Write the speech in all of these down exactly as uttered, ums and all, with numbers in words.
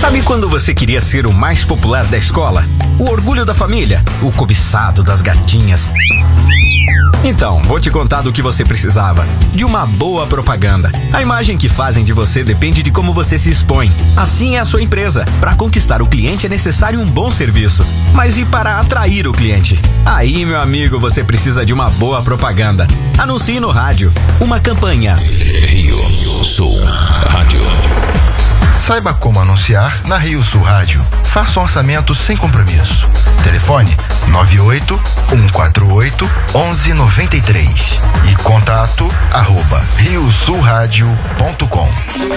Sabe quando você queria ser o mais popular da escola? O orgulho da família? O cobiçado das gatinhas? Então, vou te contar do que você precisava. De uma boa propaganda. A imagem que fazem de você depende de como você se expõe. Assim é a sua empresa. Para conquistar o cliente é necessário um bom serviço. Mas e para atrair o cliente? Aí, meu amigo, você precisa de uma boa propaganda. Anuncie no rádio. Uma campanha. Rio Sul Rádio. Saiba como anunciar na Rio Sul Rádio. Faça um orçamento sem compromisso. Telefone nove oito um quatro oito um um nove três e contato arroba rio sul rádio ponto com.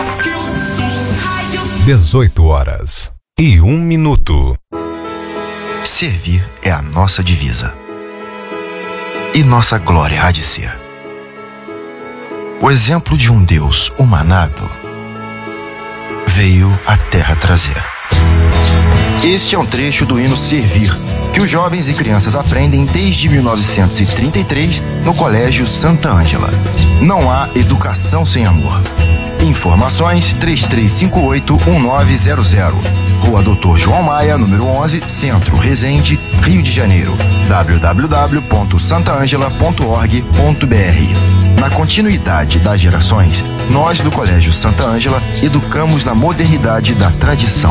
dezoito horas e um minuto. Servir é a nossa divisa. E nossa glória há de ser. O exemplo de um Deus humanado veio à terra trazer. Este é um trecho do hino Servir, que os jovens e crianças aprendem desde mil novecentos e trinta e três no Colégio Santa Ângela. Não há educação sem amor. Informações três três cinco oito um nove zero zero. Rua Doutor João Maia, número onze, Centro, Resende, Rio de Janeiro. w w w ponto santa angela ponto org ponto b r. Na continuidade das gerações, nós do Colégio Santa Ângela educamos na modernidade da tradição.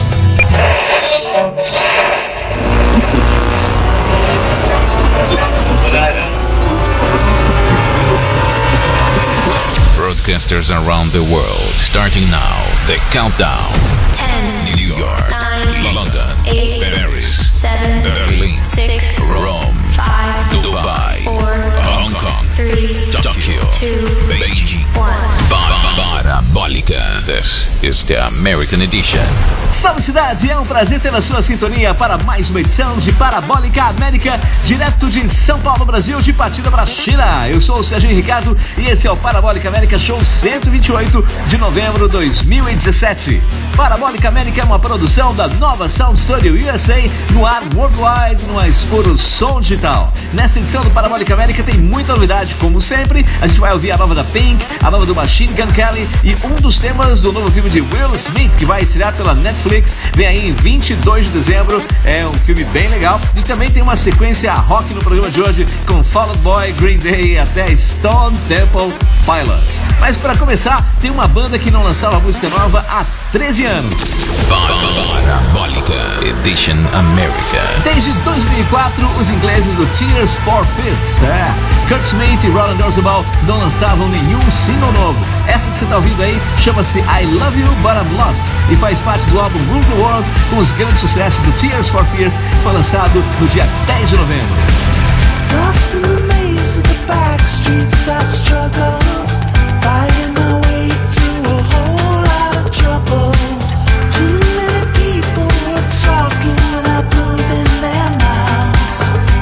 Broadcasters around the world, starting now, the countdown. ten, New York, nine, London, eight, Paris, seven, Berlin, six, Rome, five, Dubai, four, Hong Kong, three, Tokyo, two, Beijing, one. Parabólica. This is the American edition. Salve cidade, é um prazer ter a sua sintonia para mais uma edição de Parabólica América, direto de São Paulo, Brasil, de partida para a China. Eu sou o Serginho Ricardo e esse é o Parabólica América Show cento e vinte e oito de novembro de dois mil e dezessete. Parabólica América é uma produção da Nova Sound Studio U S A no ar worldwide, no mais puro som digital. Nesta edição do Parabólica América tem muita novidade, como sempre. A gente vai ouvir a nova da Pink, a nova do Machine Gun Kelly e um dos temas do novo filme de Will Smith, que vai estrear pela Netflix, vem aí em vinte e dois de dezembro, é um filme bem legal. E também tem uma sequência rock no programa de hoje, com Fall Out Boy, Green Day até Stone Temple Pilots. Mas para começar, tem uma banda que não lançava música nova há treze anos. Parabólica Edition America. Desde dois mil e quatro, os ingleses do Tears for Fears, é, Kurt Smith e Roland Orzabal não lançavam nenhum single novo. Essa que você está ouvindo aí chama-se I Love You But I'm Lost e faz parte do álbum Rule the World, com os grandes sucessos do Tears for Fears, que foi lançado no dia dez de novembro. Lost in the maze of the back streets I struggle, fighting my way through a whole lot of trouble. Too many people were talking without moving their mouths.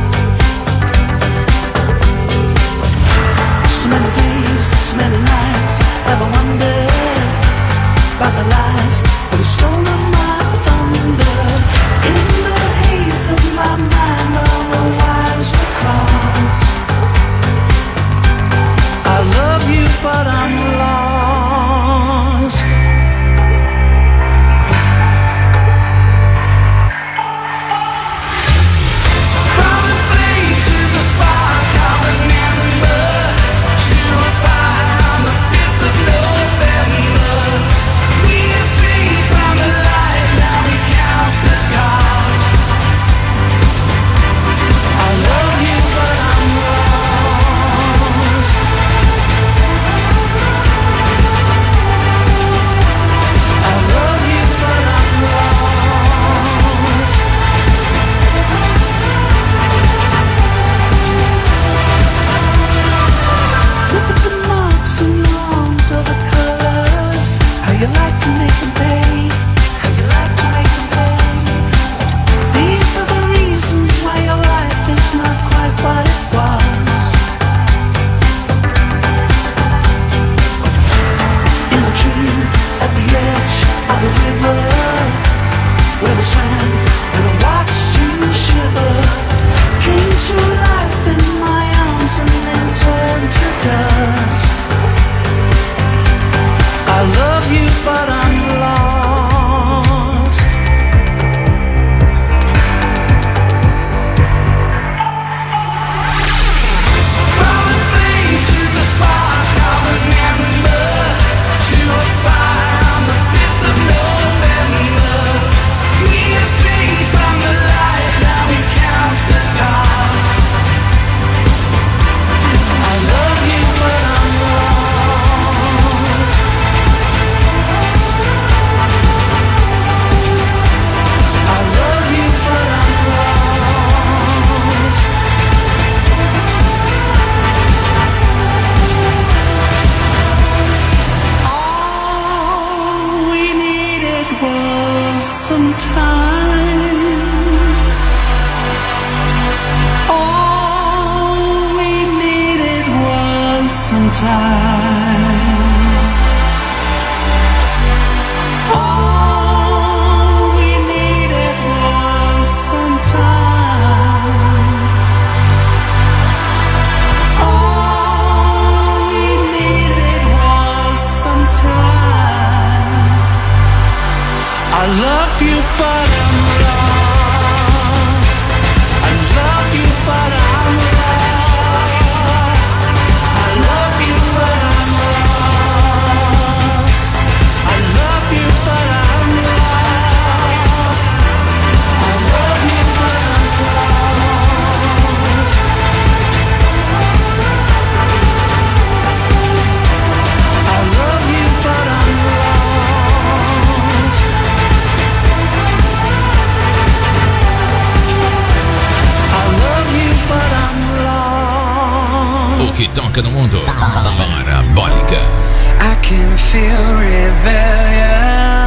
So many days, so many nights, ever wondered about the lies that have stolen my thunder. In the haze of my mind, all the wires were crossed. I love you some time. All we needed was some time. All we needed was some time. All we needed was some time. I love you, but I'm lost. I love you, but I'm lost. I love you, but I'm lost. I love you, but I'm lost. I love you, but I'm lost. I love you, but I'm lost. I love you, but I'm lost. O que toca no mundo? Parabólica. I can feel rebellion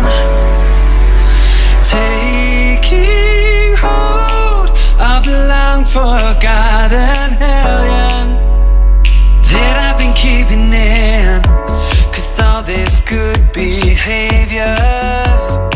taking hold of the long forgotten hellion that I've been keeping in. Cause all these good behaviors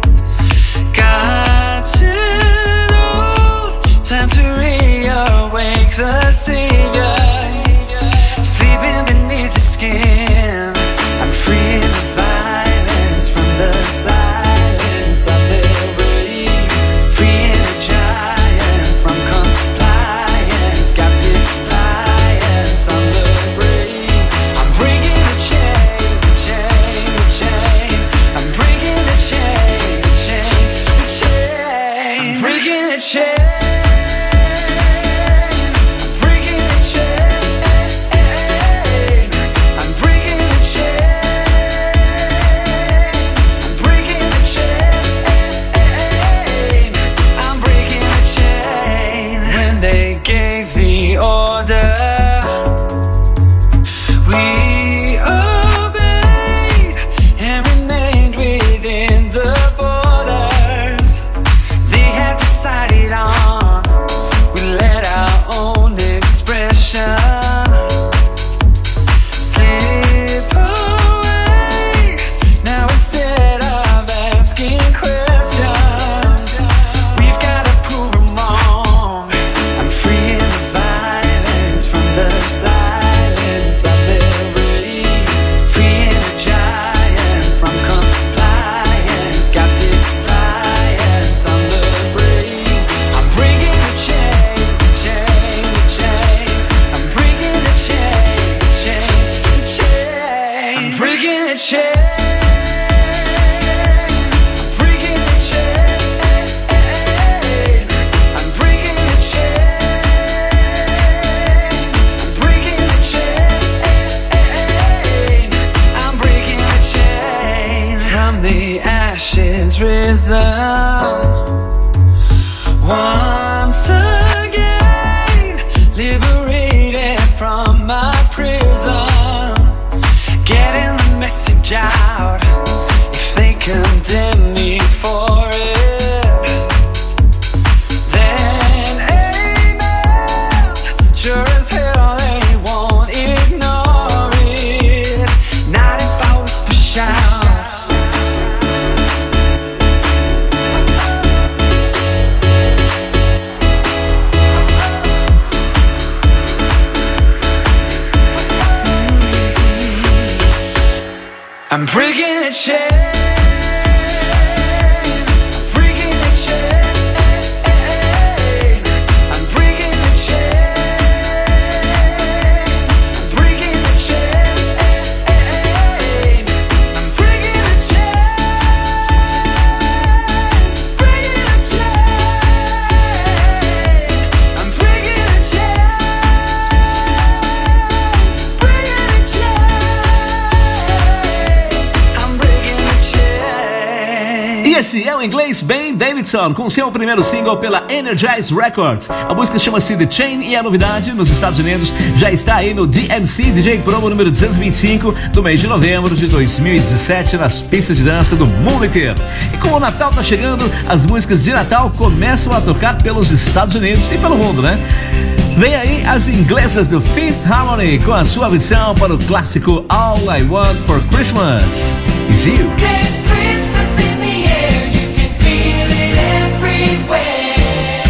gotten old. Time to reawake the savior, sleeping beneath the skin. I'm freeing the violence from the silence of their rage, freeing a giant from compliance, captive lions on the brink. I'm breaking the chain, the chain, the chain. I'm breaking the chain, the chain, the chain. I'm breaking the chain. Once again, liberated from my prison, getting the message out. If they condemn me for it, then amen. Sure as hell they won't ignore it. Not if I whisper shout. I'm breaking a chain. Breaking a chain. I'm breaking a chain. Breaking a chain. I'm breaking a chain. Breaking a chain. I'm breaking a chain. Breaking a chain. I'm breaking a chain. Esse é o inglês Ben Davidson, com seu primeiro single pela Energize Records. A música chama-se The Chain e a novidade nos Estados Unidos já está aí no D M C D J Promo número duzentos e vinte e cinco do mês de novembro de dois mil e dezessete nas pistas de dança do mundo inteiro. E como o Natal tá chegando, as músicas de Natal começam a tocar pelos Estados Unidos e pelo mundo, né? Vem aí as inglesas do Fifth Harmony com a sua versão para o clássico All I Want for Christmas Is You. There's Christmas in the air, you can feel it everywhere.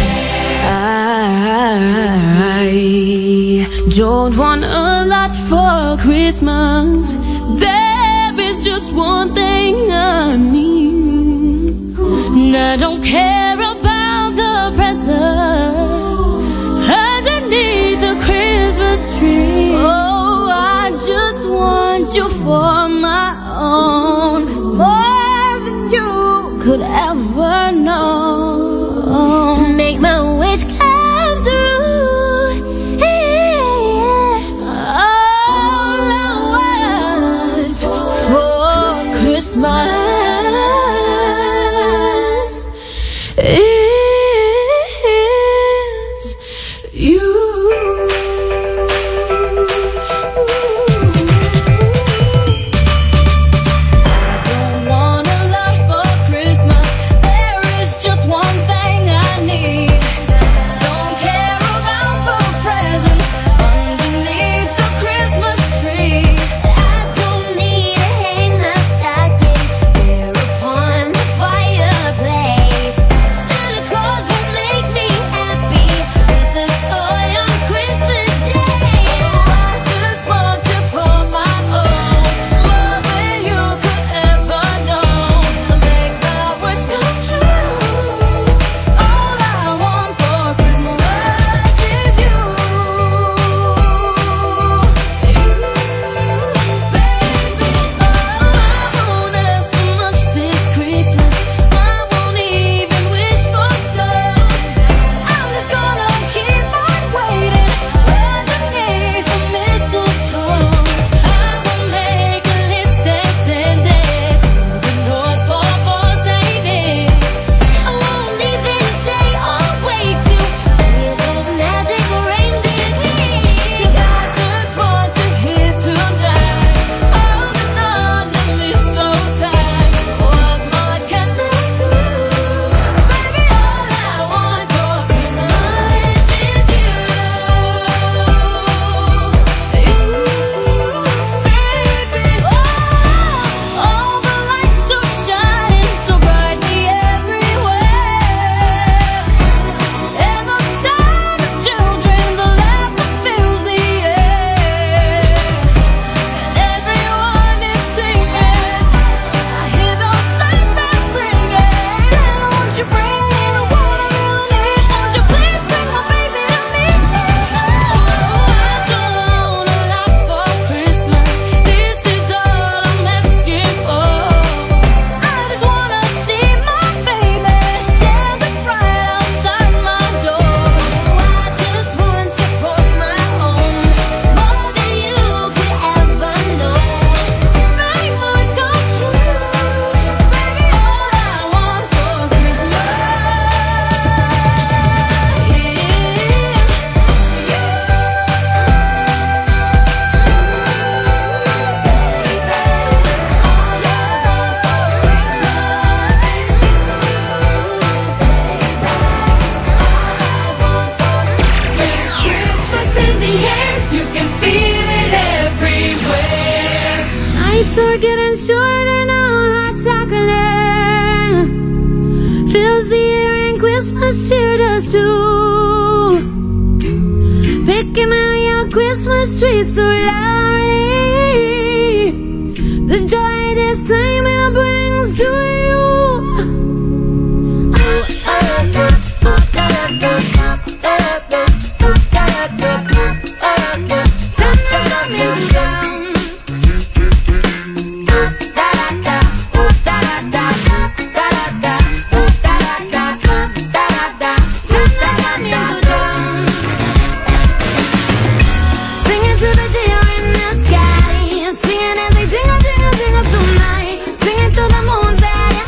I don't want a lot for Christmas. There is just one thing I need. And I don't care about the presents underneath the Christmas tree. Oh, I just want you for my own, more than you could ever know. Make my wish come true. Yeah. All I want for Christmas is you. Nights are getting shorter now, hot chocolate fills the air and Christmas cheer does too. Picking out your Christmas tree so loudly, the joy this time it brings to you. Santa's coming to town. Singing to the moon, say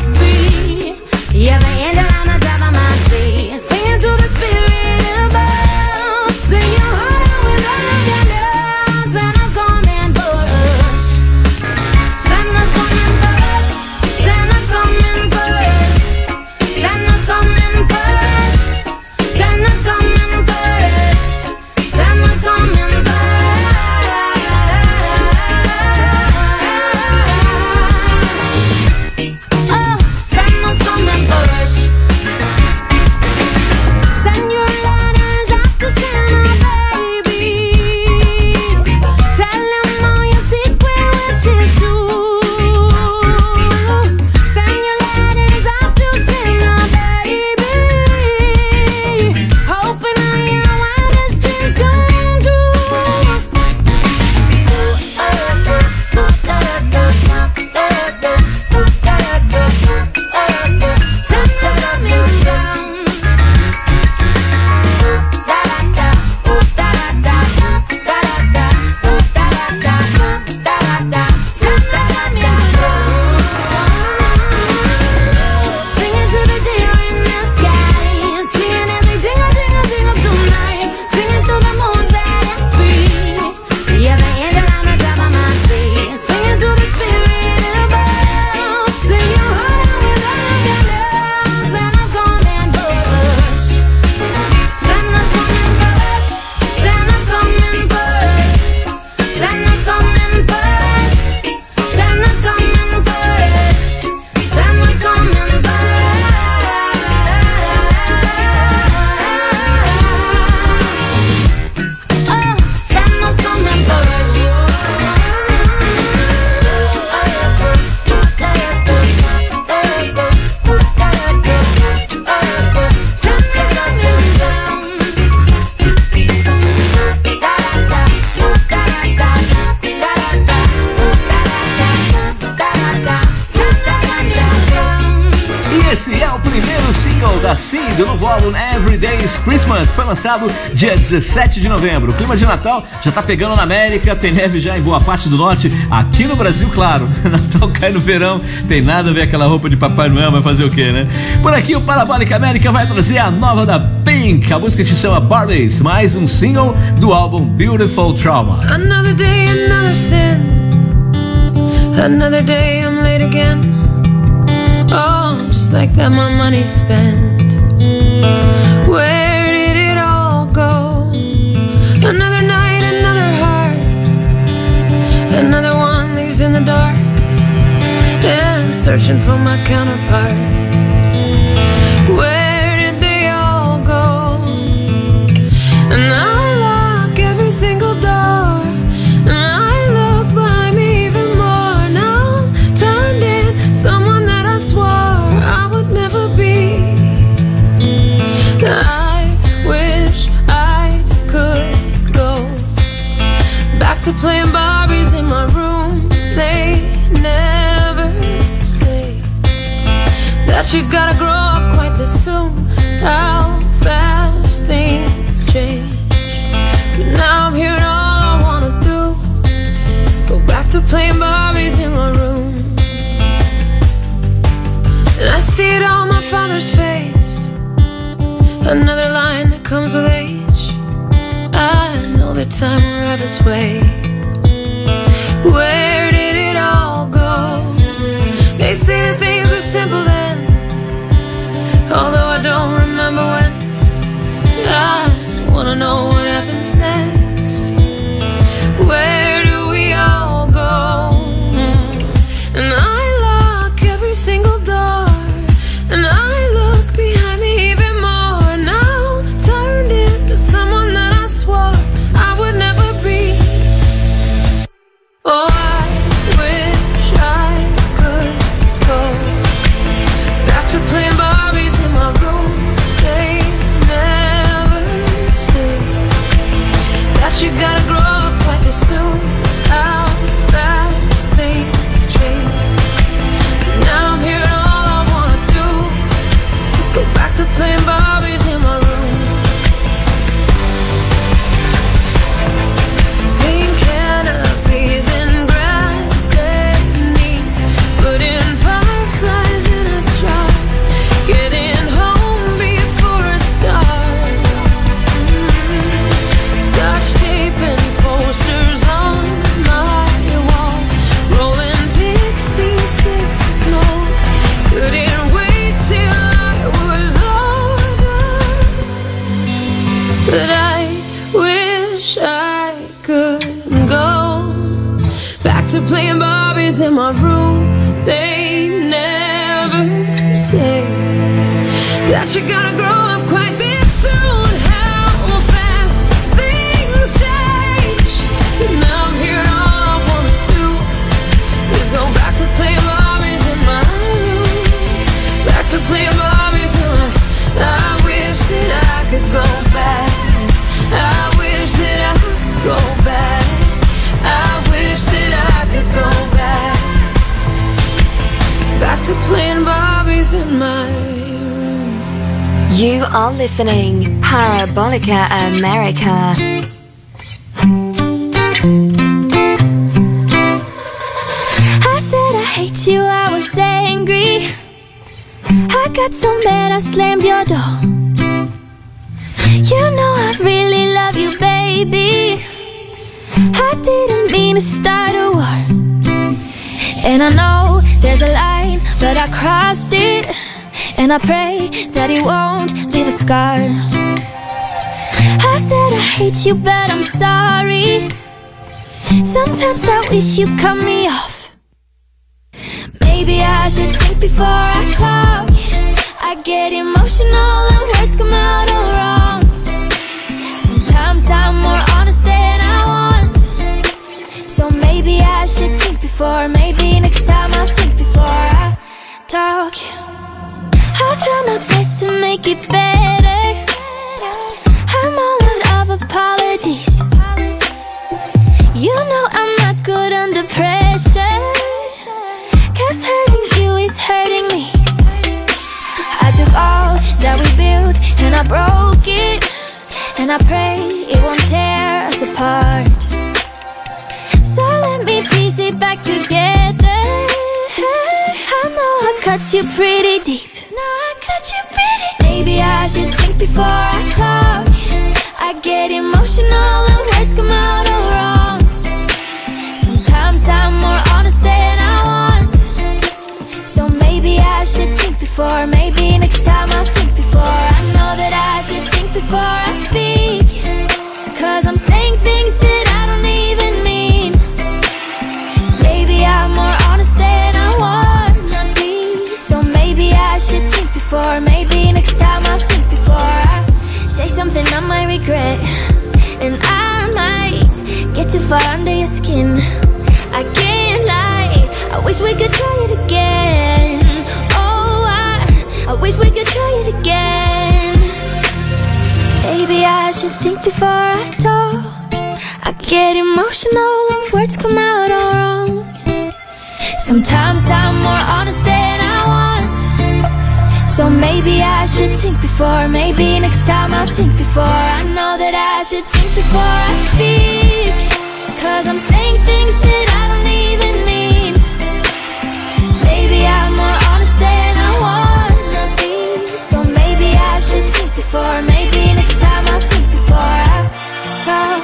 Esse é o primeiro single da Sim, do novo álbum Every Day's Christmas. Foi lançado dia dezessete de novembro. O clima de Natal já tá pegando na América, tem neve já em boa parte do norte. Aqui no Brasil, claro, Natal cai no verão, tem nada a ver aquela roupa de Papai Noel, vai fazer o quê, né? Por aqui o Parabólica América vai trazer a nova da Pink, a música que se chama Barbies, mais um single do álbum Beautiful Trauma. Another day, another sin. Another day, I'm late again. Oh, just like that, my money's spent. Where did it all go? Another night, another heart. Another one leaves in the dark. And I'm searching for my counterpart. Where did they all go? And I lock every single door. And I look behind me even more. Now turned in someone that I swore I would never be. I wish I could go back to playing Barbies in my room. They never say that you gotta grow up quite this soon. How fast things change. But now I'm here and all I wanna do is go back to playing Barbies in my room. And I see it on my father's face. Another line that comes with age. I know that time will have its way. Where did it all go? They say that things were simple then, although I don't remember when. I wanna know what happens next. Where do we all go? And I lock every single door. And I look behind me even more. Now turned into someone that I swore I would never be. Oh, I wish I could go back to playing Barbies in my room. They never say that you gotta grow up quite this soon. How fast things change. Now I'm here and all I wanna do is go back to playing Barbies in my room. Pink canopies and grass stained knees, putting fireflies in a jar, getting home before it's dark. Scotch tape and posters on my wall, rolling pixie sticks to smoke. Couldn't wait till I was older, but I wish I could go back to playing Barbies in my room. They never say that you gotta grow up quite this soon. How fast things change. But now I'm here and all I wanna do is go back to playing Barbies in my room. Back to playing Barbies in my. I wish that I could go back. I wish that I could go back. I wish that I could go back. Back to playing Barbies in my room. You are listening Parabolica America. I said I hate you, I was angry. I got so mad I slammed your door. You know I really love you, baby. I didn't mean to start a war. And I know there's a line, but I crossed it. And I pray that it won't leave a scar. I said I hate you, but I'm sorry. Sometimes I wish you'd cut me off. Maybe I should think before I talk. I get emotional and words come out all wrong. Sometimes I'm more honest than I want. So maybe I should think before. Maybe next time I'll think before I talk. I'll try my best to make it better. I'm all out of apologies. You know I'm not good under pressure, 'cause hurting you is hurting me. and I pray it won't tear us apart. So let me piece it back together. I know I cut you pretty deep. No, I cut you pretty deep. Maybe I should think before I talk. I get emotional and words come out all wrong. Sometimes I'm more honest than I want. So maybe I should think before. Maybe next time I'll think before. I know that I should think before I speak, 'cause I'm saying things that I don't even mean. Maybe I'm more honest than I wanna be. So maybe I should think before. Maybe next time I'll think before I say something I might regret. And I might get too far under your skin. I can't lie, I wish we could try it again. Oh, I, I wish we could try it again. Maybe I should think before I talk. I get emotional and words come out all wrong. Sometimes I'm more honest than I want. So maybe I should think before. Maybe next time I'll think before. I know that I should think before I speak, 'cause I'm saying things that I don't even mean. Maybe I'm more honest than I wanna be. So maybe I should think before. Maybe next time I'll think before I talk.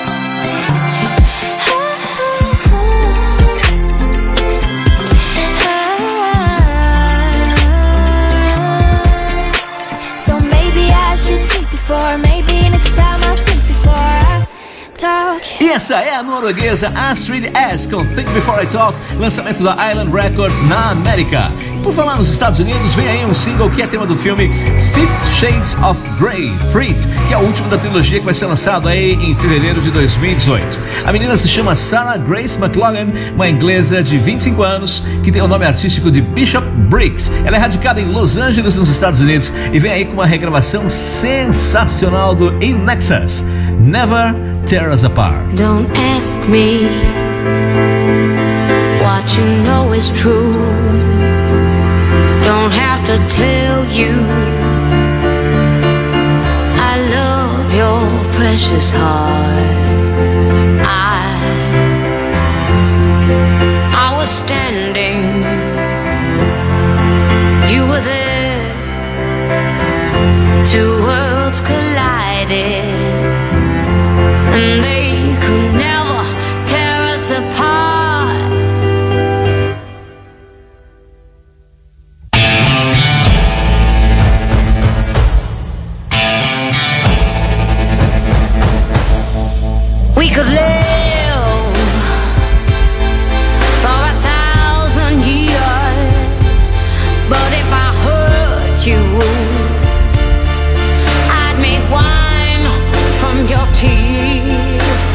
So maybe I should think before. Maybe next time I'll think before I talk. E essa é a norueguesa Astrid S com Think Before I Talk, lançamento da Island Records na América. Por falar nos Estados Unidos, vem aí um single que é tema do filme Fifty Shades of Grey, Freed, que é o último da trilogia que vai ser lançado aí em fevereiro de dois mil e dezoito. A menina se chama Sarah Grace McLaughlin, uma inglesa de vinte e cinco anos, que tem o nome artístico de Bishop Briggs. Ela é radicada em Los Angeles, nos Estados Unidos, e vem aí com uma regravação sensacional do In Nexus, Never Tear Us Apart. Don't ask me what you know is true. Don't have to tell you I love your precious heart. I I was standing, you were there. Two worlds collided, and they could never tear us apart. We could live for a thousand years, but if I hurt you, I'd make wine from your tears.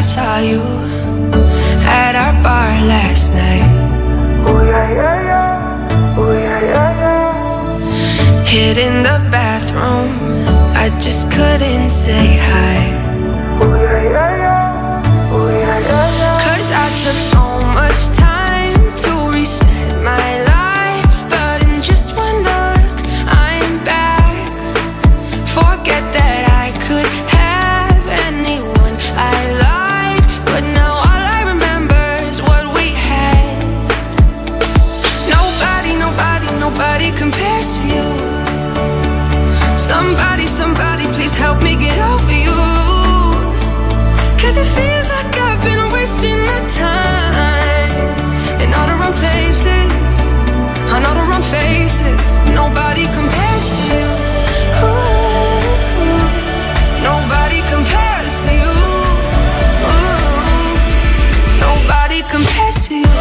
saw you at our bar last night. Ooh, yeah, yeah, yeah. Ooh, yeah, yeah, yeah. Hid in the bathroom, I just couldn't say hi. Ooh, yeah, yeah, yeah. Ooh, yeah, yeah, yeah. Cause I took so much time to reset my life, but in just one look, I'm back. Forget that I could have anyone I like, but now all I remember is what we had. Nobody, nobody, nobody compares to you. Somebody, somebody, please help me get over you. Cause it feels like I've been wasting my time in all the wrong places, on all the wrong faces. Nobody compares to you. Ooh, nobody compares to you. Ooh, nobody compares to you.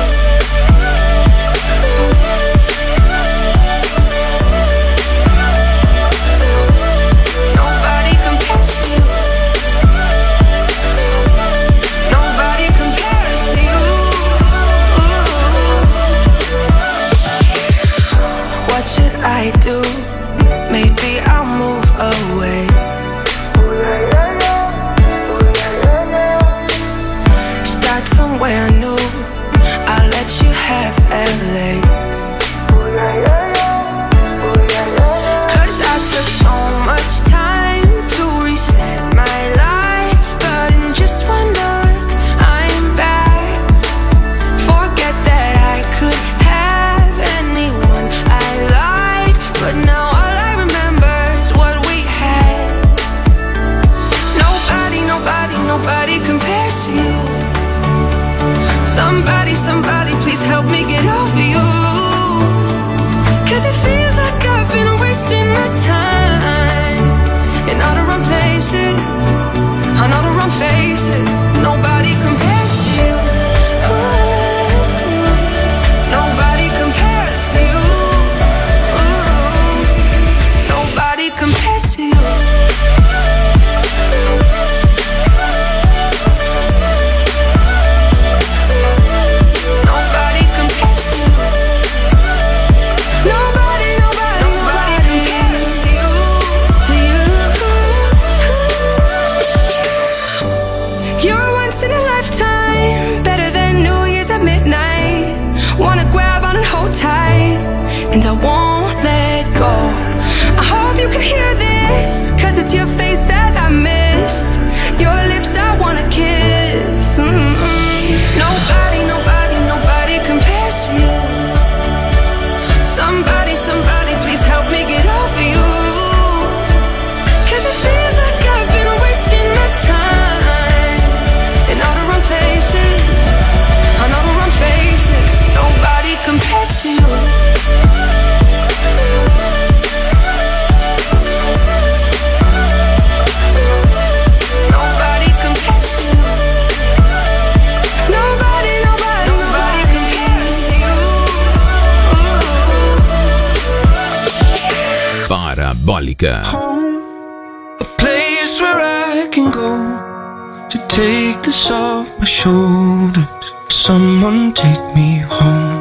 Nobody compares to you. Nobody compares to you. What should I do? Maybe I'll move away. Start somewhere new. I'll let you have L A. Cause I took so much time to reset my life, but in just one look, I'm back. Forget that I could have anyone I like, but now all I remember is what we had. Nobody, nobody, nobody compares to you. Somebody, somebody, please help me get over you. Cause it feels like I've been wasting my time in all the wrong places, on all the wrong faces. Nobody compares to you. Ooh, nobody compares to you. Ooh, nobody compares to you. Nobody compares to you. Nobody, nobody, nobody compares to you, to you. You're once in a lifetime, better than New Year's at midnight. Wanna grab on and hold tight, and I won't let go. I hope you can hear this, cause it's your face that I miss, your lips I wanna kiss. Mm-mm. Nobody, nobody, nobody compares to you. Somebody, somebody, please help me get over you. Cause it feels like I've been wasting my time in all the wrong places, on all the wrong faces. Nobody compares to you. Nobody compares to you. Nobody, nobody, nobody compares to you. Parabólica. A place where I can go to take this off my shoulders. Someone take me home.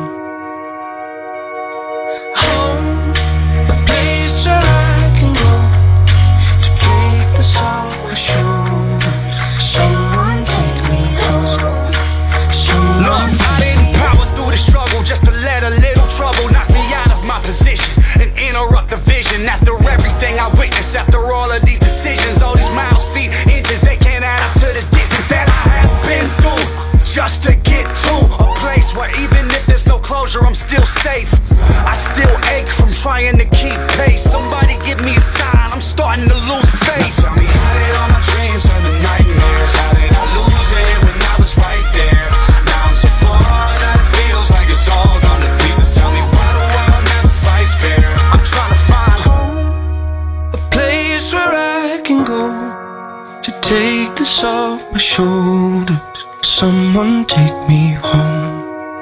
Home, a place where I can go to take this off my shoulders. Someone take me home. Someone Look, I take didn't me power through the struggle just to let a little trouble knock me out of my position and interrupt the vision. After everything I witnessed, after all of these decisions, all these miles, feet, inches, they can't add up to the distance that I have been through just to get to a place where even if there's no closure, I'm still safe. I still ache from trying to keep pace. Somebody give me a sign, I'm starting to lose faith. Tell me, how did all my dreams turn to nightmares? How did I lose it when I was right there? Now I'm so far that it feels like it's all gone to pieces. Tell me, why the world never fights fair? I'm trying to find a place where I can go to take this off my shoulders. Someone take me home.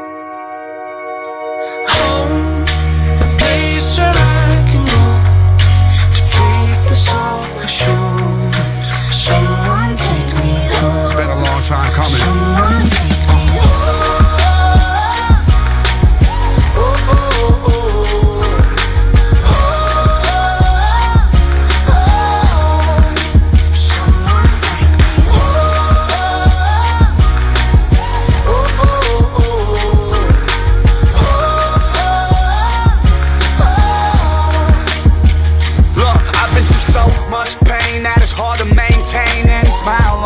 Home, a place where I can go to take this off my shoulders. Someone take me home. It's been a long time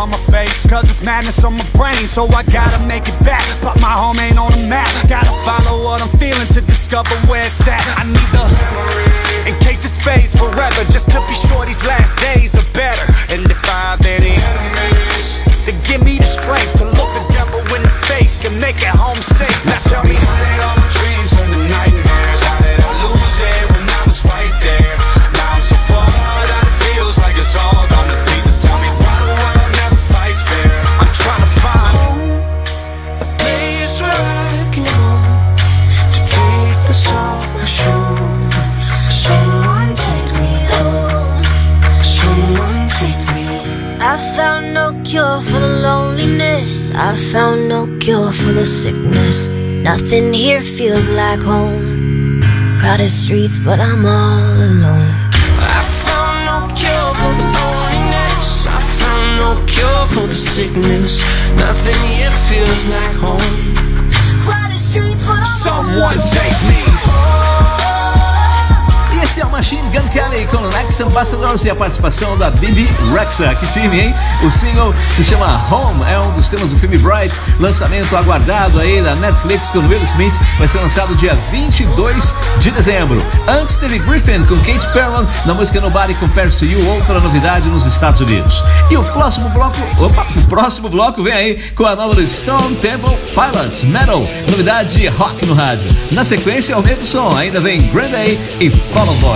on my face, cause it's madness on my brain. So I gotta make it back, but my home ain't on the map. Gotta follow what I'm feeling to discover where it's at. I need the memory, in case this fades forever, just to be sure these last days are better. And if I have any enemies, then give me the strength to look the devil in the face and make it home safe. Now tell me, how did all my dreams turn to nightmares? How did I lose it when I was right there? Now I'm so far that it feels like it's all gone to pieces. Tell me why the world never fights fair. I'm trying to find a place where I can go to take this off my shoulders. Someone take me home. Someone take me. I found no cure for the loneliness. I found no cure for the sickness. Nothing here feels like home. Crowded streets, but I'm all alone. I found no cure for the loneliness. I found no cure for the sickness. Nothing here feels like home. Crowded streets, but I'm Someone take me home. Esse é o Machine Gun Kelly com Lex Ambassadors e a participação da Bibi Rexha. Que time, hein? O single se chama Home, é um dos temas do filme Bright, lançamento aguardado aí da Netflix com Will Smith, vai ser lançado dia vinte e dois de dezembro. Antes teve Griffin com Kate Perlman na música Nobody Compares to You, outra novidade nos Estados Unidos. E o próximo bloco, opa, o próximo bloco vem aí com a nova do Stone Temple Pilots, Metal, novidade de rock no rádio. Na sequência, aumenta o som, ainda vem Green Day e Follow Boy.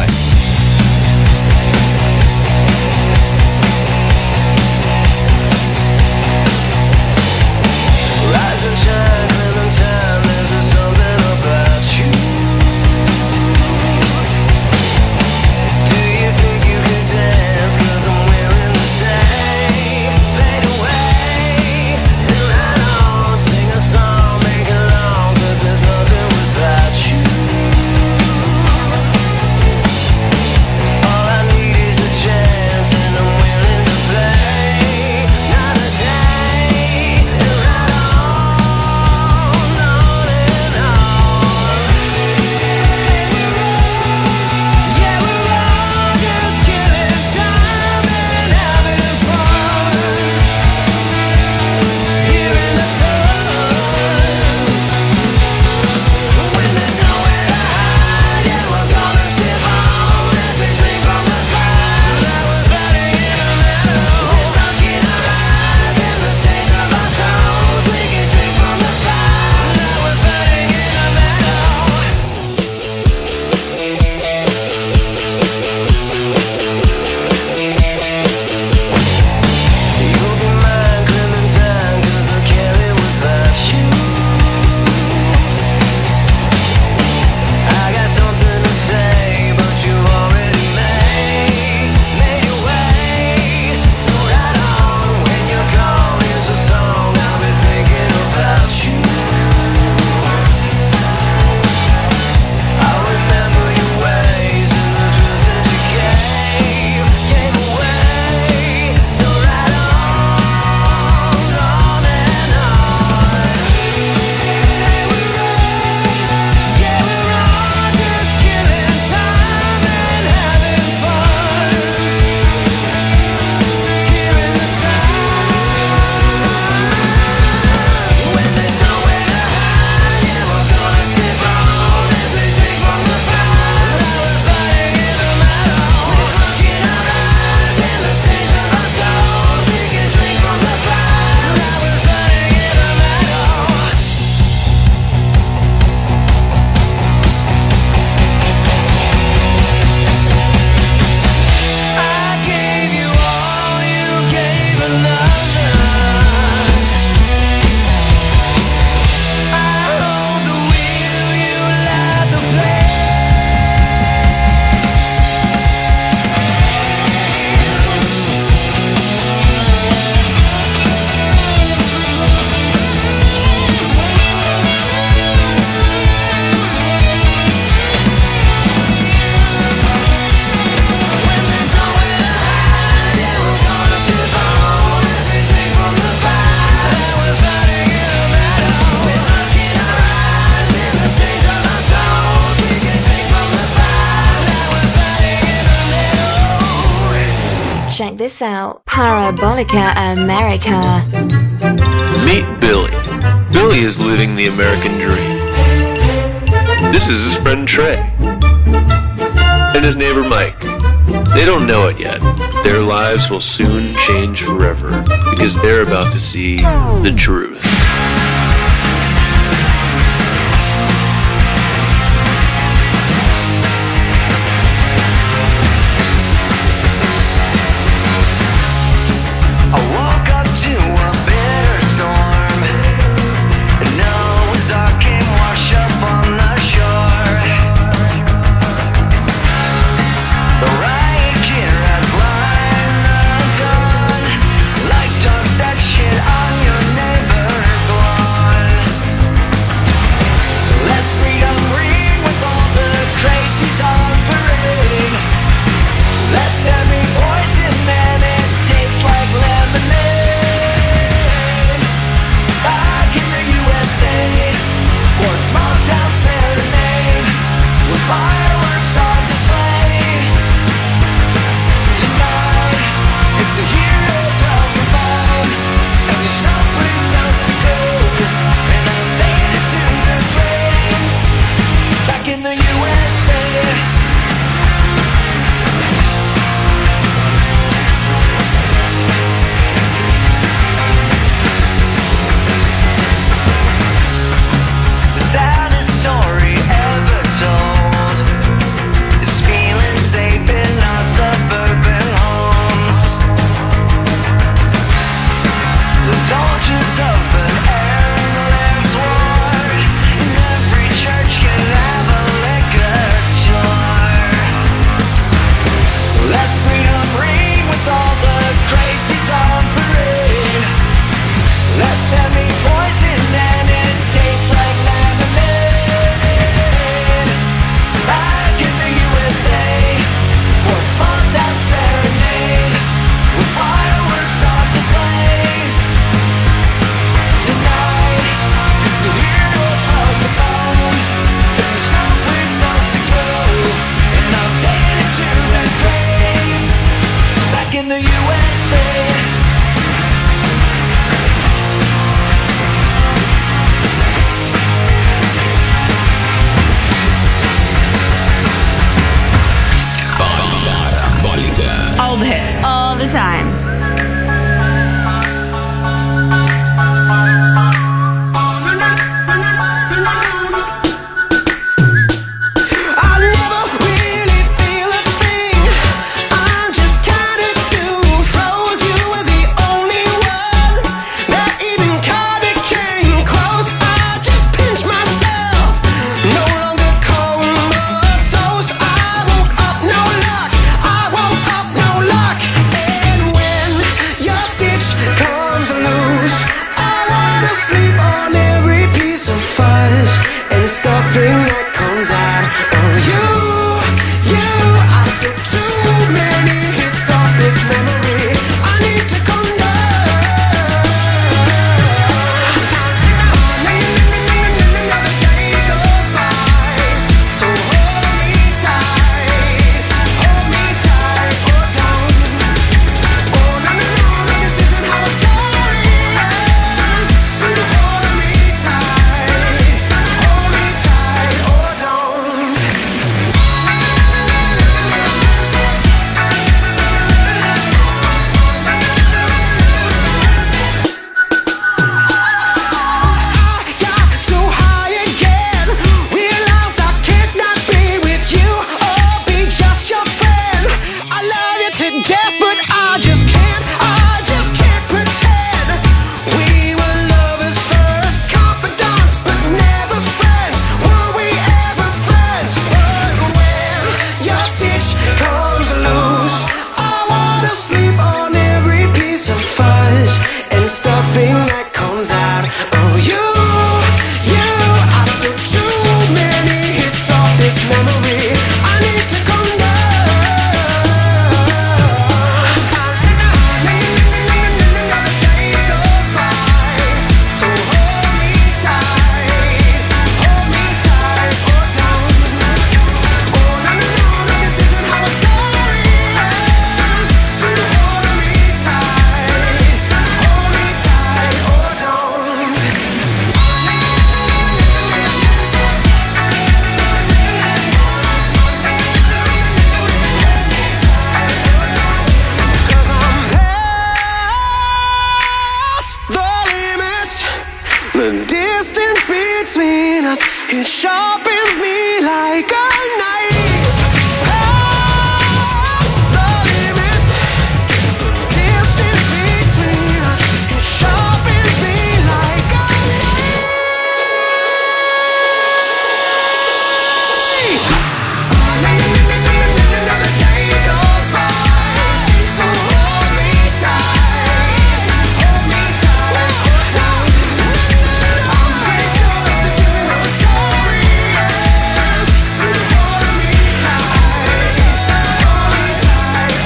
Rise and shine, live in time. There's just something about you. Do you think you could dance? Cause I'm willing to say, fade away. And I don't sing a song, make it long. Cause there's nothing without you. Check this out. Parabolica America. Meet Billy. Billy is living the American dream. This is his friend Trey. And his neighbor Mike. They don't know it yet. Their lives will soon change forever because they're about to see the truth. I woke up to a bitter storm. Noah's Ark came wash up on the shore. The riot gear has lined the dawn, like dogs that shit on your neighbor's lawn. Let freedom ring with all the crazies on parade. Let there be poison and it tastes like lemonade. Back in the U S A, for a small town serenade, with fireworks on display. Tonight, it's the heroes welcome home, and there's no place else to go, and I'm taking it to the grave. Back in the U S A. The saddest story ever told is feeling safe in our suburban homes. The soldiers of an endless war, and every church can have a liquor store. Let freedom ring with all the crazies on parade. Let them be poison and it tastes like lemonade. Back in the U S A, for a small town serenade, with fireworks on display. Tonight, it's the heroes welcome home, and there's no place else to go, and I'm taking it to the grave. Back in the U S A. Parabolica. All the hits. All the time. I never really feel a thing. I'm just kinda too froze. You were the only one that even kinda came close. I just pinch myself, no longer comatose. I woke up, no luck. I woke up, no luck. And when your stitch comes loose, I wanna sleep on every piece of fuzz and stuffing that comes out of you. You, I took too many hits off this memory. I need to come down. Another day goes by, so hold me tight, hold me tight, or don't. Oh no no no no, this isn't how a story ends. So hold me tight, hold me tight, or don't. Got too high again, realized I can't not be with you or be just your friend. I love you to death, but I just can't, I just can't pretend. We were lovers first, confidants, but never friends. Were we ever friends? But when your stitch comes loose, I wanna sleep on every piece of fuzz and stuffing that comes out of you. You, I took too many hits off this memory. I need to come down. It sharpens me like a knife. Past the limits, distance between us. It sharpens me like a knife. Another day goes by, so hold me tight, hold me tight. I'm pretty sure that this isn't how the story ends, so hold me tight, hold me tight,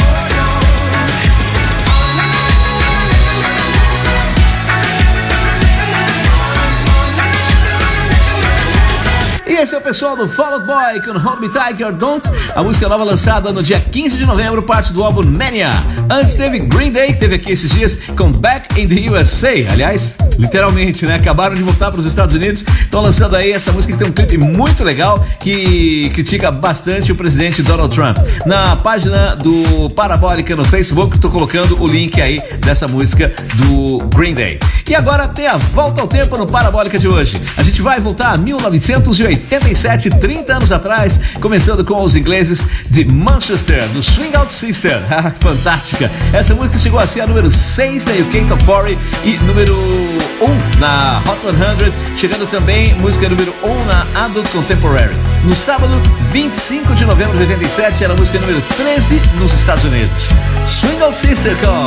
E esse é o pessoal do Fall Out Boy com Hold Me Tight or Don't, a música nova lançada no dia quinze de novembro, parte do álbum Mania. Antes teve Green Day, que teve aqui esses dias com Back in the U S A. Aliás, literalmente, né? Acabaram de voltar para os Estados Unidos, estão lançando aí essa música que tem um clipe muito legal que critica bastante o presidente Donald Trump. Na página do Parabólica no Facebook, estou colocando o link aí dessa música do Green Day. E agora tem a volta ao tempo no Parabólica de hoje. A gente vai voltar a mil novecentos e oitenta e sete, trinta anos atrás, começando com os ingleses de Manchester, do Swing Out Sister. Ah, fantástica! Essa música chegou a ser a número seis na U K Top quarenta e número um na Hot cem, chegando também música número um na Adult Contemporary. No sábado, vinte e cinco de novembro de oitenta e sete, era a música número treze nos Estados Unidos. Swing Out Sister com...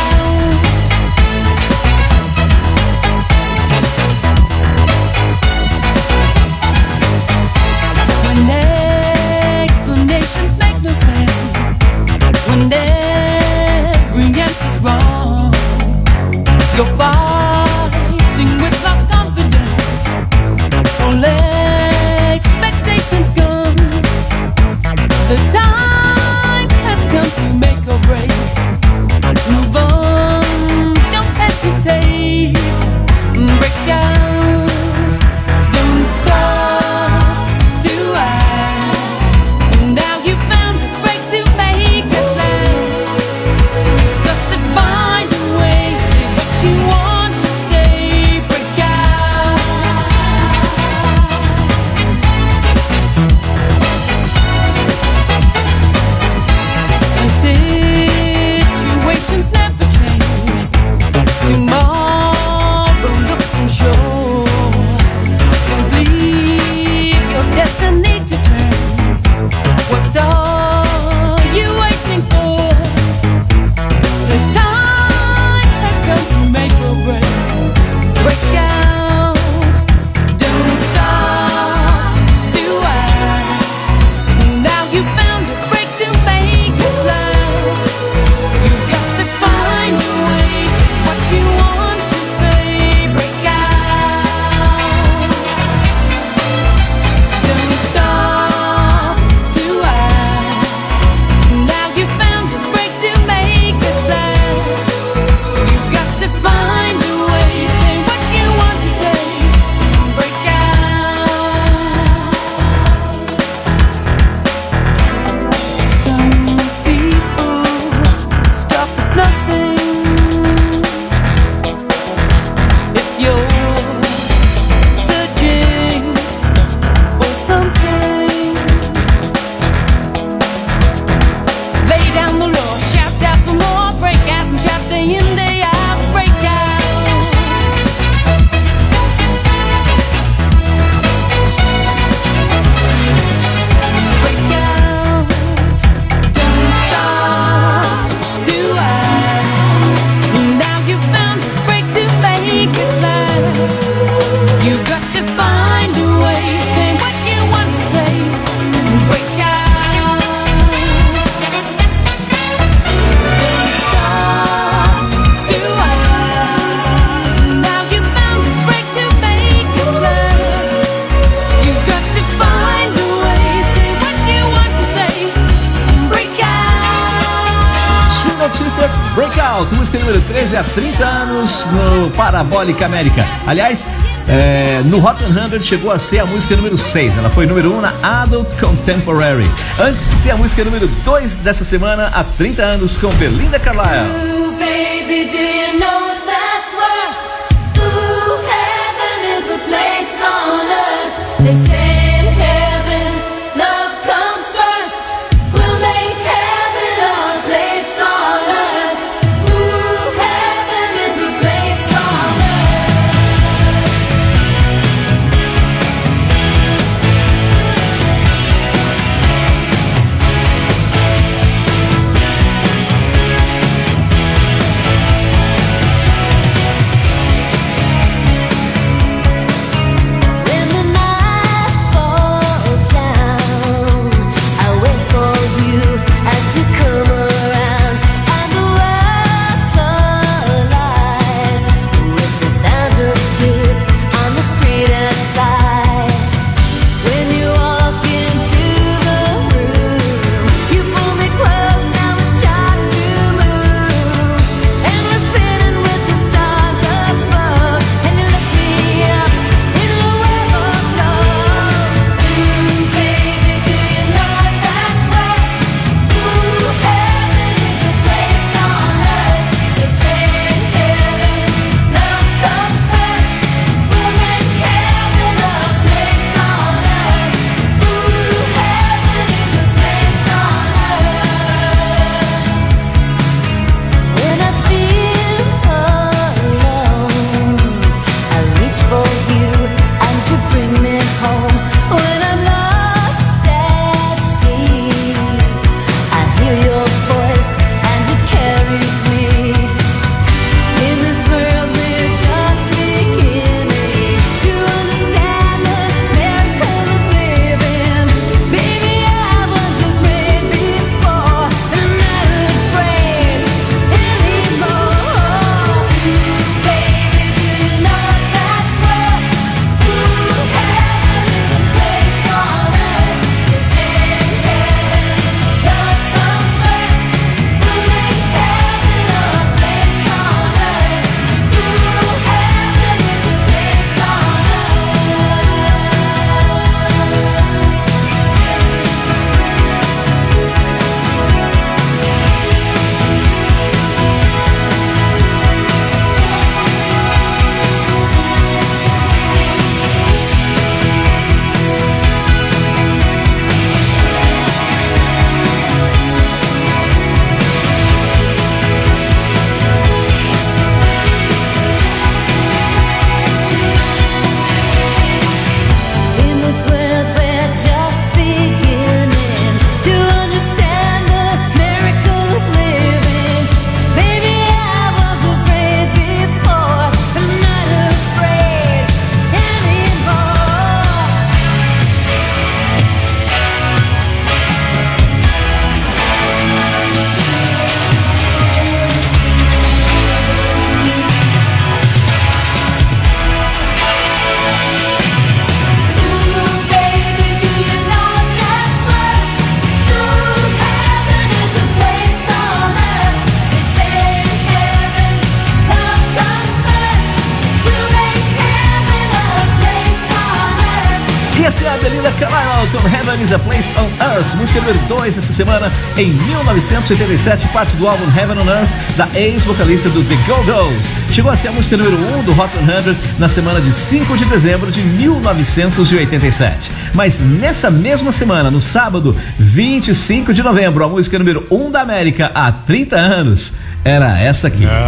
When explanations make no sense, when every answer's wrong, you're fighting with lost confidence. All expectations gone. The time has come to make or break. Move on, don't hesitate. Break out, don't stop to ask. Now you found a break to make it last. Got to find a way, say what you want to say. Break out. And situations never change. Tomorrow looks unsure. Don't leave your destiny to chance. What are you waiting for? The time has come to make or break. Break out, don't stop to ask. Now you found a break to make it last. You've got to find a way, say what you want to say. Break out, don't stop to ask. Now you found a break to make it last. You've got to find a way, say what you want to say. Break out. Some people stop at nothing. If you're searching for something, lay down the law, shout out for more. Break out and shout day in, day out. Break out. Break out. Don't stop to ask. Now you found a break to make it last. You got to find a way, say what you want to say. Break out. Don't stop to ask. Now you found a break to make it last. You got to find a way, say what you want to say. Break out. Swing Out Sister, Breakout, música número treze há trinta anos no Parabólica América. Aliás, é, no Hot cem chegou a ser a música número seis, ela foi número um na Adult Contemporary. Antes tem a música número dois dessa semana há trinta anos com Belinda Carlisle. Ooh, baby, do you know that's where ooh, heaven is a place on earth? They essa é a Belinda Carlisle com Heaven is a Place on Earth, música número dois essa semana em mil novecentos e oitenta e sete, parte do álbum Heaven on Earth, da ex-vocalista do The Go-Go's. Chegou a ser a música número um do Hot cem na semana de cinco de dezembro de mil novecentos e oitenta e sete. Mas nessa mesma semana, no sábado vinte e cinco de novembro, a música número um da América há trinta anos era essa aqui. Now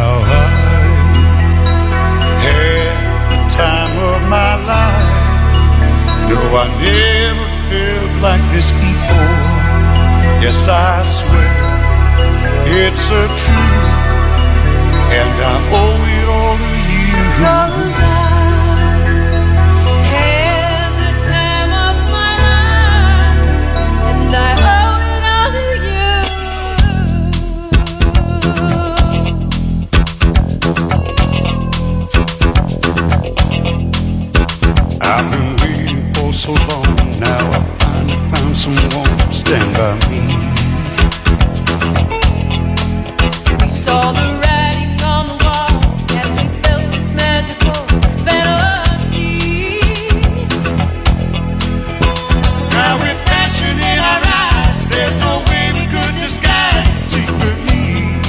I had the time of my life. No, I never felt like this before. Yes, I swear it's a truth, and I owe it all to you. 'Cause I had the time of my life, and I owe it all to you. I've been waiting for so long, now I finally found someone to stand by me. We saw the writing on the wall as we felt this magical fantasy. Now with passion in our eyes, there's no way we could disguise it secretly.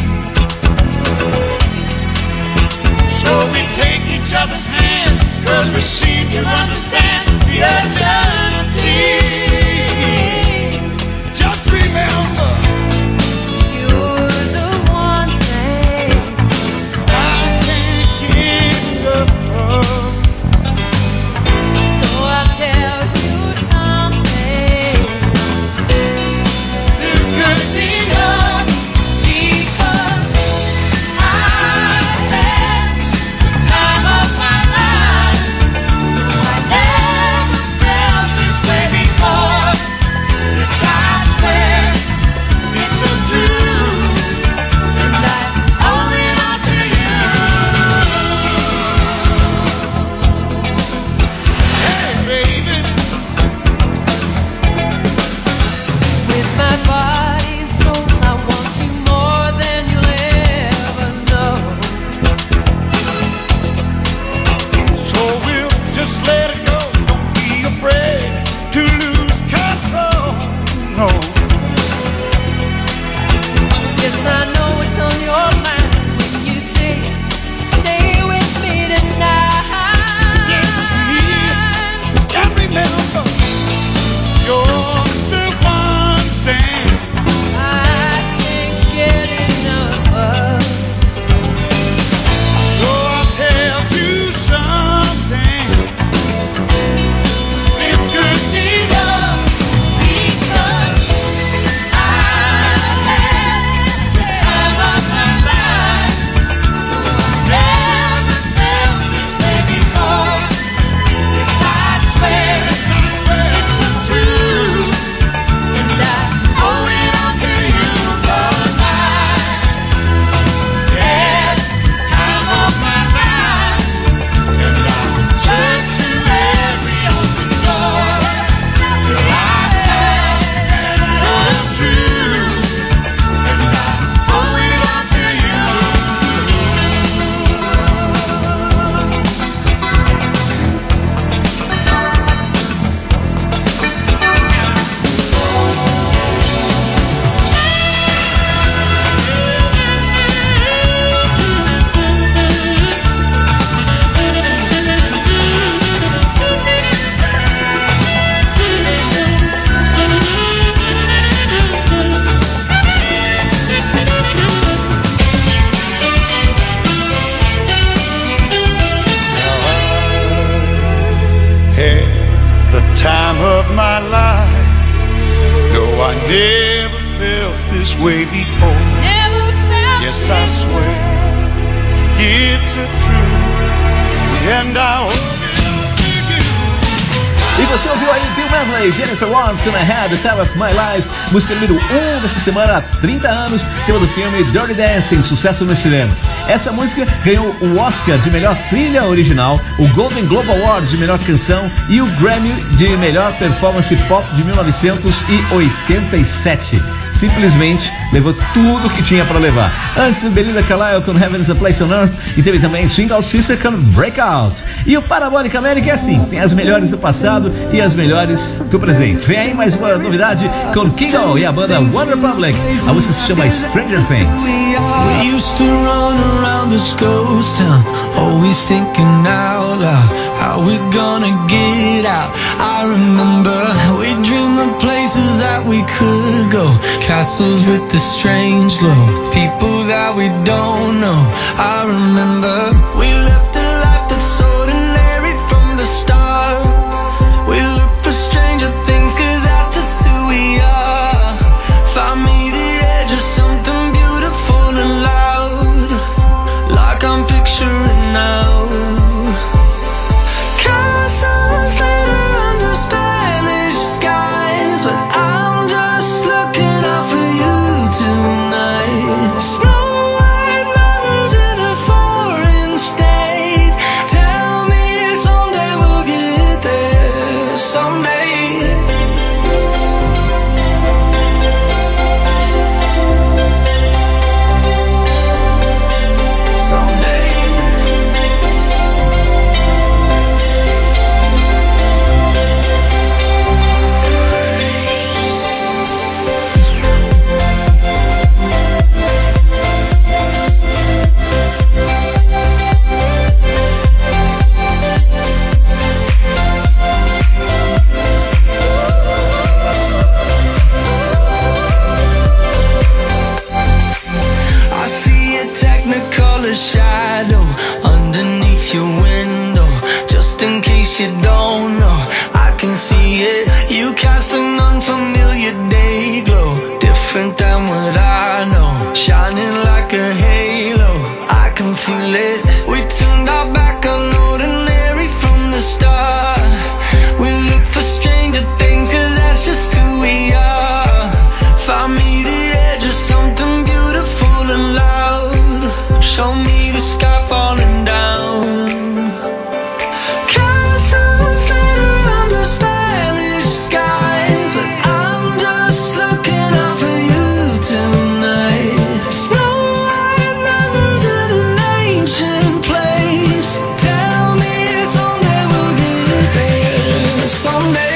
So we take each other's hand, 'cause we seem to understand the urgency. Just remember, You're the one thing I can't get enough of. So I'll tell you something. This could be love because I had the time of my life. I never felt this way before. Yes, I swear it's a truth, and I owe it all to you. Hey baby, With my body and soul, I want you more than you'll ever know. so we'll just let it go. Don't be afraid to lose control. No. Yes, I know it's on your mind when you say, stay with me tonight. And remember, you're the one thing I can't get enough of. So I'll tell you something. This could be love because I had the time of my life. Never felt this way before. Yes, I swear it's a truth, and I owe it all to you. 'Cause I had the time of my life, and I searched to every open door till I found the truth, and I owe it all to you. had the time of my life. No, I never felt this way before. Never felt Yes, I swear it's a truth, and I owe it all to you. E você ouviu aí Bill Medley, Jennifer Lawrence, Gonna Have the Time of My Life, música número um dessa semana há trinta anos, tema do filme Dirty Dancing, sucesso nos cinemas. Essa música ganhou o Oscar de melhor trilha original, o Golden Globe Award de melhor canção e o Grammy de melhor performance pop de mil novecentos e oitenta e sete. Simplesmente levou tudo que tinha pra levar. Antes, Belinda Carlisle com Heaven is a Place on Earth, e teve também Swing Out Sister com Breakout. E o Parabólica América é assim, tem as melhores do passado e as melhores do presente. Vem aí mais uma novidade com Kygo e a banda One Republic. A música se chama Stranger Things. We used to run around this ghost town, always thinking out loud, how we gonna get out. I remember we dreamed of places that we could go, castles with the strange glow, people that we don't know. I remember we lived a life that's ordinary from the start. We look for stranger things, cause that's just who we are. Find me the edge of something beautiful and loud, like I'm picturing now. Castles glitter under Spanish skies, but I'm just looking out for you tonight. Snow white mountains in a foreign state. Tell me someday we'll get there, someday. I see a technicolor shadow underneath your window. Just in case you don't know, I can see it. You cast an unfamiliar day glow, different than what I know, shining like a halo. I can feel it. We turned our back on ordinary from the start. We look for stranger things, cause that's just who we are. Find me the edge of something beautiful and loud. Show me the sky falling down. Castles glitter under Spanish skies, but I'm just looking out for you tonight. Snow white mountains in an ancient place. Tell me someday we'll get there, someday.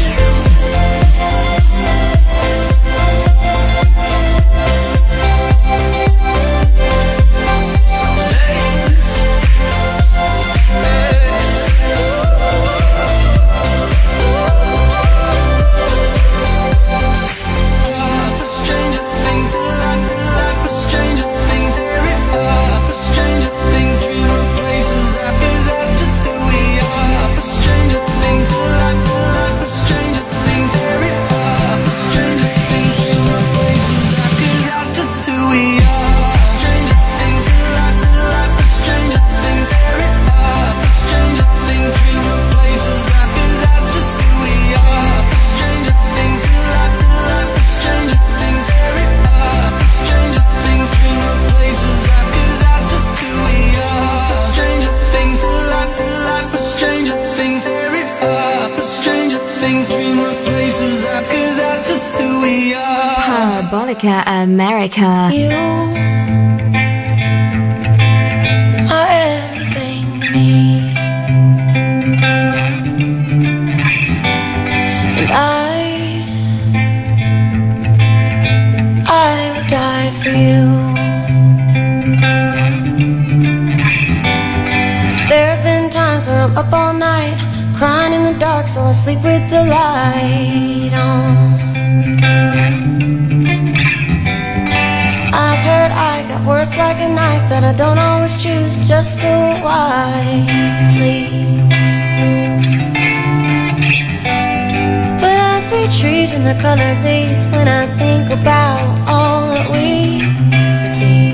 Stranger things, like, like stranger things, every up. Stranger things, dream of places that is that's just who we are. Stranger things, like, like stranger things, every up. Stranger things, dream of places that is that's just who we are. Stranger things, like, like stranger things, every up. Stranger things, dream of places that is that's just who we are. Stranger things, like, like stranger things, every up. Stranger things, dream of places that is that's just who we are. Stranger things, like, like stranger things, every up. Stranger things, dream of places that is that's just who we are. Parabolica America. You are everything to me, and I, I would die for you. There have been times where I'm up all night, crying in the dark, so I sleep with the light on. I've heard I got words like a knife that I don't always choose just so wisely. But I see trees and their colored leaves when I think about all that we could be.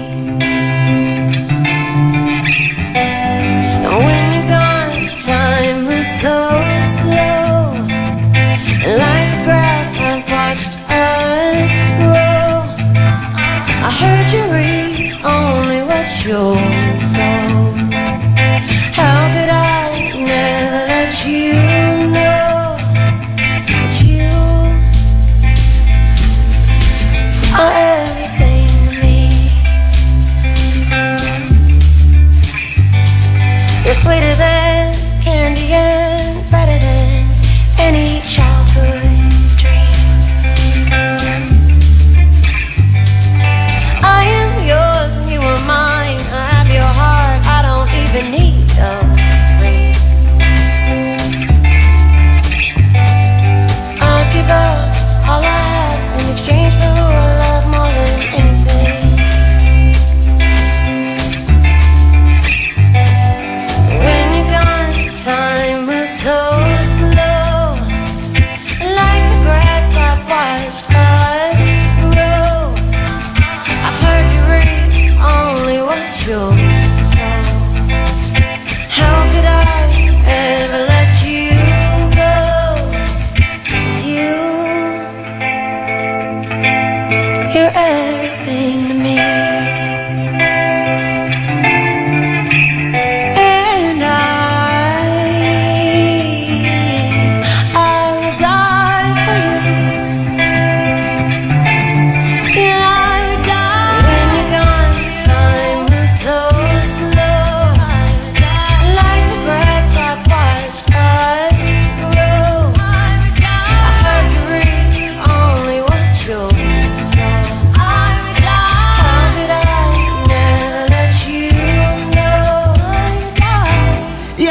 And when you're gone, time moves so slow, and like the grass I've watched us grow. I heard you read only what you sow. How could I never let you know that you are everything?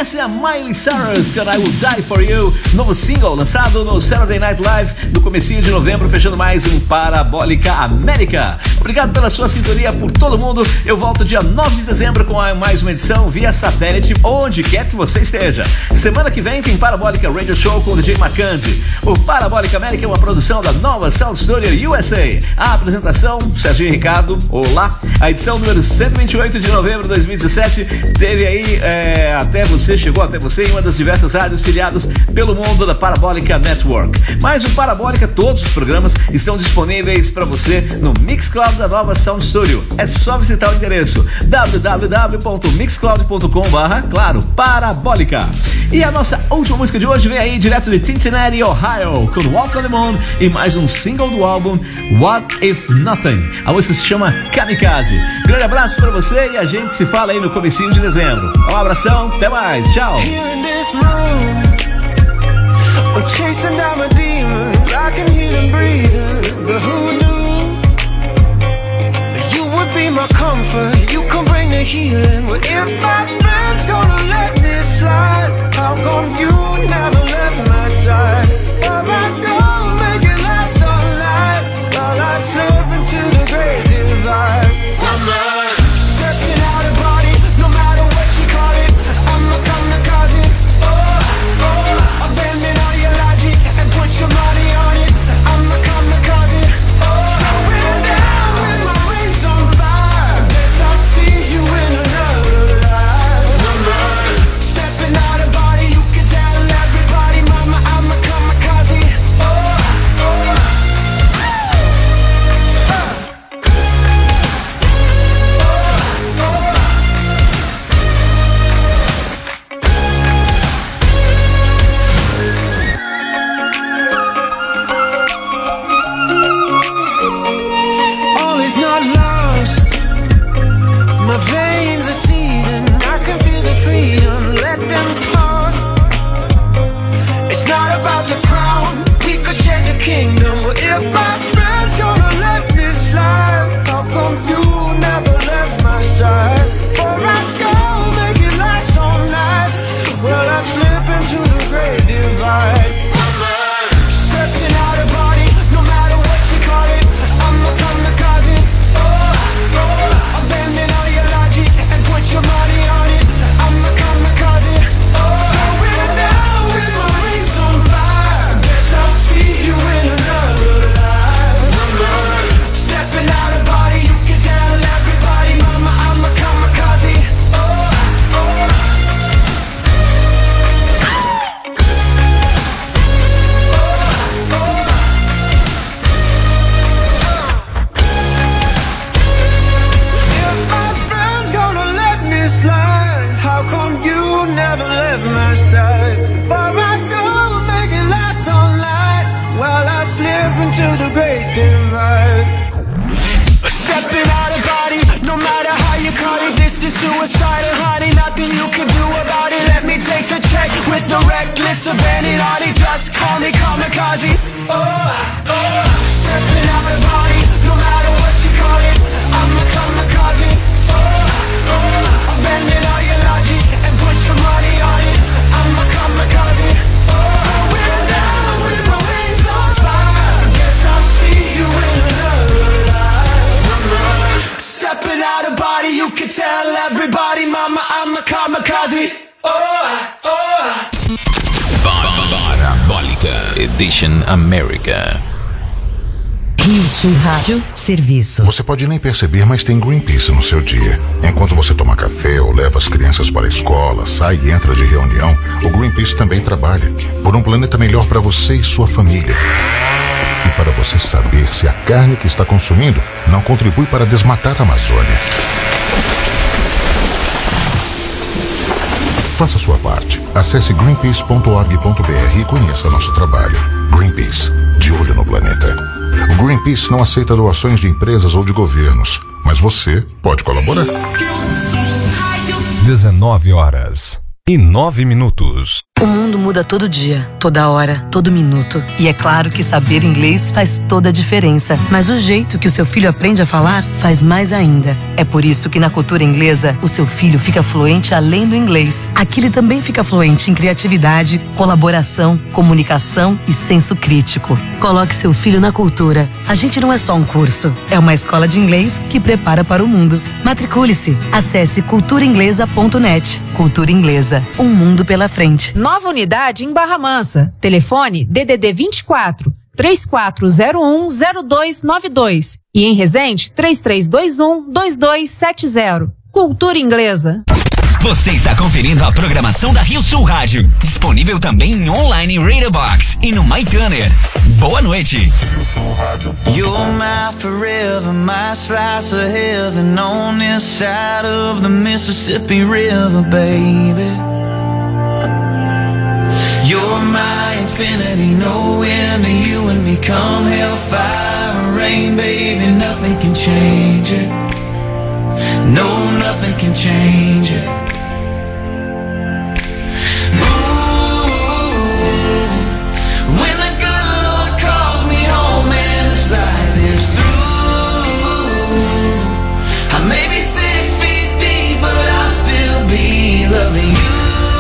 Essa é a Miley Cyrus, que I Will Die For You, novo single lançado no Saturday Night Live no comecinho de novembro, fechando mais um Parabólica América. Obrigado pela sua sintonia por todo mundo. Eu volto dia nove de dezembro com mais uma edição via satélite, onde quer que você esteja. Semana que vem tem Parabólica Radio Show com o D J Macandi. O Parabólica América é uma produção da Nova Sound Studio U S A. A apresentação, Serginho Ricardo, olá. A edição número cento e vinte e oito de novembro de dois mil e dezessete teve aí é, até você, chegou até você em uma das diversas rádios filiadas pelo mundo da Parabólica Network. Mas o Parabólica, todos os programas estão disponíveis para você no Mixcloud da Nova Sound Studio. É só visitar o endereço w w w ponto mixcloud ponto com barra, claro, Parabólica. E a nossa última música de hoje vem aí direto de Cincinnati, Ohio, com Walk on the Moon e mais um single do álbum What If Nothing. A música se chama Kamikaze. Grande abraço pra você e a gente se fala aí no comecinho de dezembro. Um abração, até mais, tchau. How come you never left my side? Where I go, make it last all night, while I slip into the great divide. I'm not stepping out of body, no matter what you call it. I'm a kamikaze. Oh, oh, abandon all your logic and put your money on it. I'm a kamikaze. Oh, going down with my wings on fire. Guess I'll see you in another life. I'm not stepping out of body. My veins are seething, I can feel the freedom, let them talk. It's not about the crown, we could share the kingdom. But if my friend's gonna let me slide, how come you never left my side? Where I go, make it last all night, well I slip into the great divide. I'm stepping out of body, no matter what you call it. I'm a kamikaze. Oh, oh, abandon all your logic and put your money on it. I'm a kamikaze. Oh, going down with my wings on fire. Guess I'll see you in another life. I'm stepping out of body, you can tell everybody, mama, I'm a kamikaze. Oh, oh. Slide. How come you never left my side? Where I go, make it last all night, while I slip into the great divide. Stepping out of body, no matter how you call it, this is suicidal, honey. Nothing you can do about it. Let me take the check with the reckless abandon. Honey, just call me kamikaze. Oh, oh. Stepping out of body, no matter what you call it. I'm a kamikaze. Oh, oh. Abandon all your logic and put your money on it. I'm a kamikaze. Oh, we're down with my wings on fire. Guess I'll see you in another life. I'm stepping out of body, you can tell everybody, mama, I'm a kamikaze. Oh, oh. Parabólica Edition America. Rio Sul Rádio Serviço. Você pode nem perceber, mas tem Greenpeace no seu dia. Enquanto você toma café ou leva as crianças para a escola, sai e entra de reunião, o Greenpeace também trabalha por um planeta melhor para você e sua família. E para você saber se a carne que está consumindo não contribui para desmatar a Amazônia. Faça sua parte. Acesse greenpeace ponto org ponto b r e conheça nosso trabalho. Greenpeace, de olho no planeta. O Greenpeace não aceita doações de empresas ou de governos, mas você pode colaborar. dezenove horas e nove minutos. O mundo muda todo dia, toda hora, todo minuto. E é claro que saber inglês faz toda a diferença. Mas o jeito que o seu filho aprende a falar faz mais ainda. É por isso que na cultura inglesa, o seu filho fica fluente além do inglês. Aqui ele também fica fluente em criatividade, colaboração, comunicação e senso crítico. Coloque seu filho na cultura. A gente não é só um curso, é uma escola de inglês que prepara para o mundo. Matricule-se. Acesse cultura inglesa ponto net. Cultura Inglesa. Um mundo pela frente. Nova unidade em Barra Mansa. Telefone D D D vinte e quatro, três quatro zero um, zero dois nove dois. E em Resende, três três dois um, dois dois sete zero. Cultura Inglesa. Você está conferindo a programação da Rio Sul Rádio. Disponível também em online Radio Box e no MyTuner. Boa noite. You're my forever, my slice of heaven on this side of the Mississippi River, baby. You're my infinity, no end to you and me. Come hellfire or rain, baby, nothing can change it. No, nothing can change it. Loving you,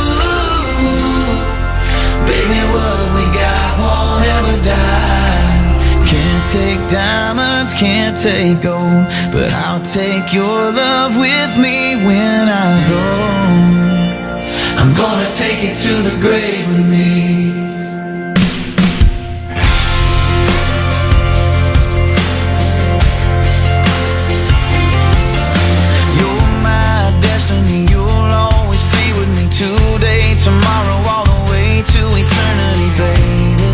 baby, what we got won't ever die. Can't take diamonds, can't take gold, but I'll take your love with me when I go. I'm gonna take it to the grave with me. Today, tomorrow, all the way to eternity, baby.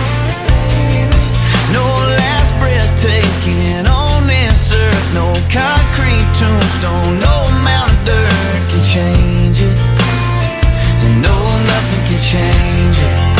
No last breath taken on this earth, no concrete tombstone, no amount of dirt can change it, and no, nothing can change it.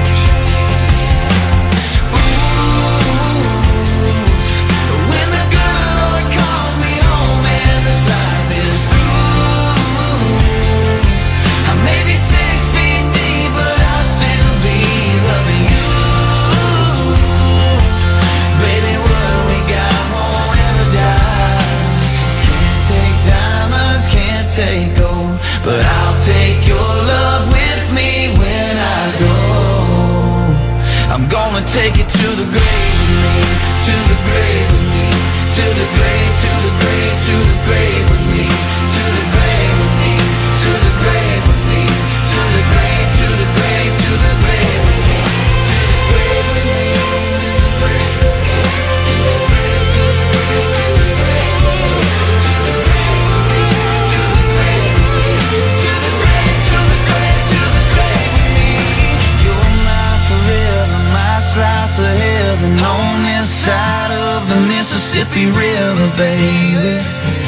But I'll take your love with me when I go. I'm gonna take it to the grave with me, to the grave with me, to the grave, to the grave, to the grave with me, to the grave with me, to the grave with me, to the grave, to the grave, to the grave with me, to the grave with me, to the grave with me, to the grave, to the grave, to the grave with me, to the grave with me, to the grave with me, to the grave, to the grave, to the grave with me. You're my forever, my slice of heaven on this side of the Mississippi River, baby.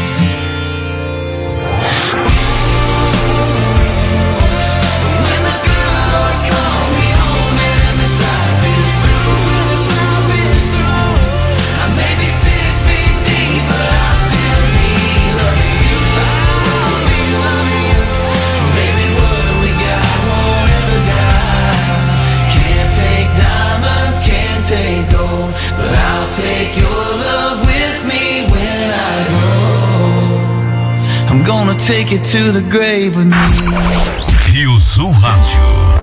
But I'll take your love with me when I go. I'm gonna take it to the grave with me. Rio Sul Rádio.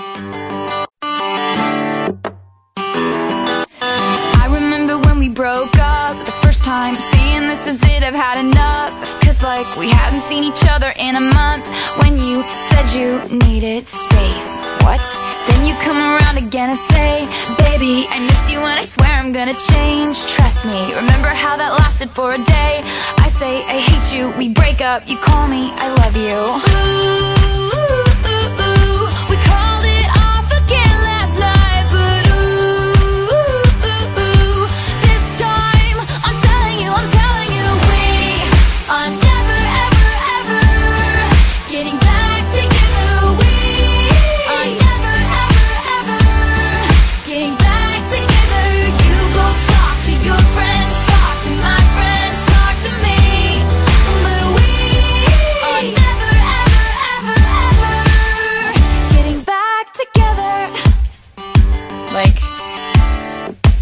I remember when we broke up the first time, saying this is it, I've had enough. Cause like we hadn't seen each other in a month. When you said you needed space, what? Then you come around again and say, baby, I miss you and I swear I'm gonna change. Trust me, remember how that lasted for a day? I say I hate you, we break up, you call me, I love you. Ooh, ooh, ooh, ooh. We called it off again last night, but ooh, ooh, ooh, ooh. This time, I'm telling you, I'm telling you, we are never, ever, ever getting back together. We are never, ever, ever getting back together. You go talk to your friends, talk to my friends, talk to me, but we are never, ever, ever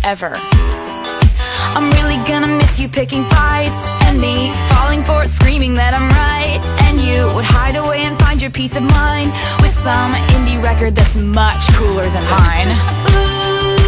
ever. I'm really gonna miss you picking fights, and me falling for it, screaming that I'm right. And you would hide away and find your peace of mind with some indie record that's much cooler than mine. Ooh.